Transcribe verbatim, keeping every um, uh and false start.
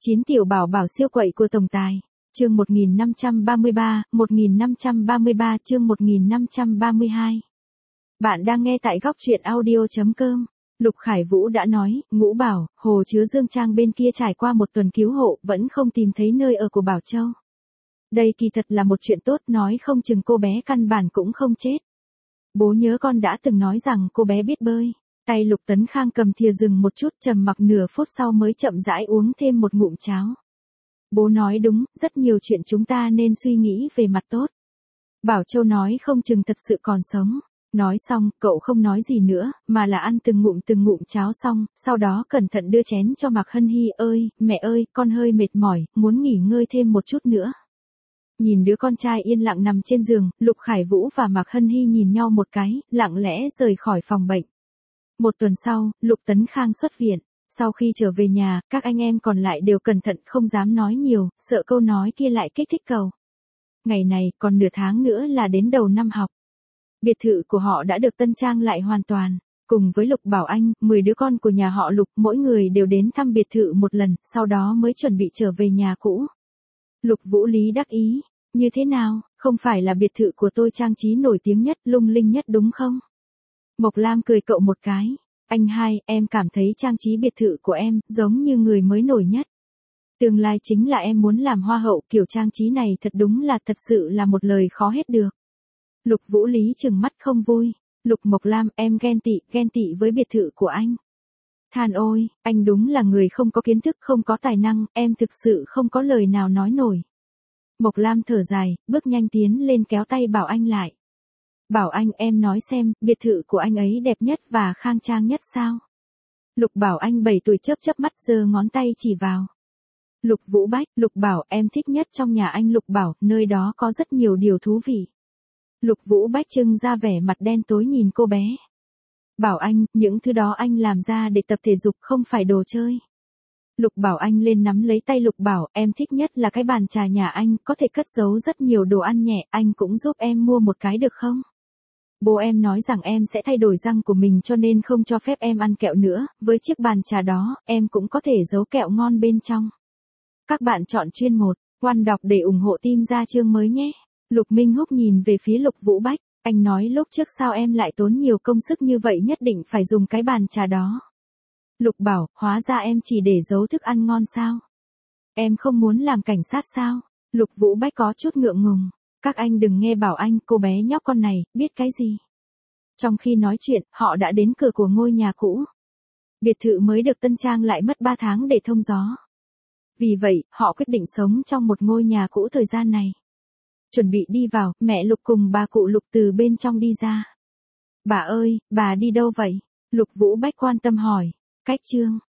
chín tiểu bảo bảo siêu quậy của tổng tài. Chương một nghìn năm trăm ba mươi ba, một nghìn năm trăm ba mươi ba chương một nghìn năm trăm ba mươi hai. Bạn đang nghe tại góc truyện audio chấm com. Lục Khải Vũ đã nói, Ngũ Bảo, hồ chứa Dương Trang bên kia trải qua một tuần cứu hộ, vẫn không tìm thấy nơi ở của Bảo Châu. Đây kỳ thật là một chuyện tốt, nói không chừng cô bé căn bản cũng không chết. Bố nhớ con đã từng nói rằng cô bé biết bơi. Tay Lục Tấn Khang cầm thìa dừng một chút, trầm mặc nửa phút sau mới chậm rãi uống thêm một ngụm cháo. Bố nói đúng, rất nhiều chuyện chúng ta nên suy nghĩ về mặt tốt. Bảo Châu nói không chừng thật sự còn sống. Nói xong, cậu không nói gì nữa, mà là ăn từng ngụm từng ngụm cháo xong, sau đó cẩn thận đưa chén cho Mạc Hân Hy. Ơi, mẹ ơi, con hơi mệt mỏi, muốn nghỉ ngơi thêm một chút nữa. Nhìn đứa con trai yên lặng nằm trên giường, Lục Khải Vũ và Mạc Hân Hy nhìn nhau một cái, lặng lẽ rời khỏi phòng bệnh. Một tuần sau, Lục Tấn Khang xuất viện. Sau khi trở về nhà, các anh em còn lại đều cẩn thận không dám nói nhiều, sợ câu nói kia lại kích thích cậu. Ngày này, còn nửa tháng nữa là đến đầu năm học. Biệt thự của họ đã được tân trang lại hoàn toàn. Cùng với Lục Bảo Anh, mười đứa con của nhà họ Lục, mỗi người đều đến thăm biệt thự một lần, sau đó mới chuẩn bị trở về nhà cũ. Lục Vũ Lý đắc ý, như thế nào, không phải là biệt thự của tôi trang trí nổi tiếng nhất, lung linh nhất đúng không? Mộc Lam cười cậu một cái. Anh hai, em cảm thấy trang trí biệt thự của em, giống như người mới nổi nhất. Tương lai chính là em muốn làm hoa hậu, kiểu trang trí này thật đúng là thật sự là một lời khó hết được. Lục Vũ Lý trừng mắt không vui. Lục Mộc Lam, em ghen tị, ghen tị với biệt thự của anh. Than ôi, anh đúng là người không có kiến thức, không có tài năng, em thực sự không có lời nào nói nổi. Mộc Lam thở dài, bước nhanh tiến lên kéo tay Bảo Anh lại. Bảo Anh, em nói xem, biệt thự của anh ấy đẹp nhất và khang trang nhất sao? Lục Bảo Anh bảy tuổi chớp chớp mắt giơ ngón tay chỉ vào. Lục Vũ Bách, Lục Bảo, em thích nhất trong nhà anh Lục Bảo, nơi đó có rất nhiều điều thú vị. Lục Vũ Bách trưng ra vẻ mặt đen tối nhìn cô bé. Bảo Anh, những thứ đó anh làm ra để tập thể dục không phải đồ chơi. Lục Bảo Anh lên nắm lấy tay Lục Bảo, em thích nhất là cái bàn trà nhà anh, có thể cất giấu rất nhiều đồ ăn nhẹ, anh cũng giúp em mua một cái được không? Bố em nói rằng em sẽ thay đổi răng của mình cho nên không cho phép em ăn kẹo nữa, với chiếc bàn trà đó, em cũng có thể giấu kẹo ngon bên trong. Các bạn chọn chuyên một, One đọc để ủng hộ team ra chương mới nhé. Lục Minh Húc nhìn về phía Lục Vũ Bách, anh nói lúc trước sao em lại tốn nhiều công sức như vậy nhất định phải dùng cái bàn trà đó. Lục Bảo, hóa ra em chỉ để giấu thức ăn ngon sao? Em không muốn làm cảnh sát sao? Lục Vũ Bách có chút ngượng ngùng. Các anh đừng nghe Bảo Anh, cô bé nhóc con này, biết cái gì. Trong khi nói chuyện, họ đã đến cửa của ngôi nhà cũ. Biệt thự mới được tân trang lại mất ba tháng để thông gió. Vì vậy, họ quyết định sống trong một ngôi nhà cũ thời gian này. Chuẩn bị đi vào, mẹ Lục cùng bà cụ Lục từ bên trong đi ra. Bà ơi, bà đi đâu vậy? Lục Vũ Bách quan tâm hỏi. Cách chương.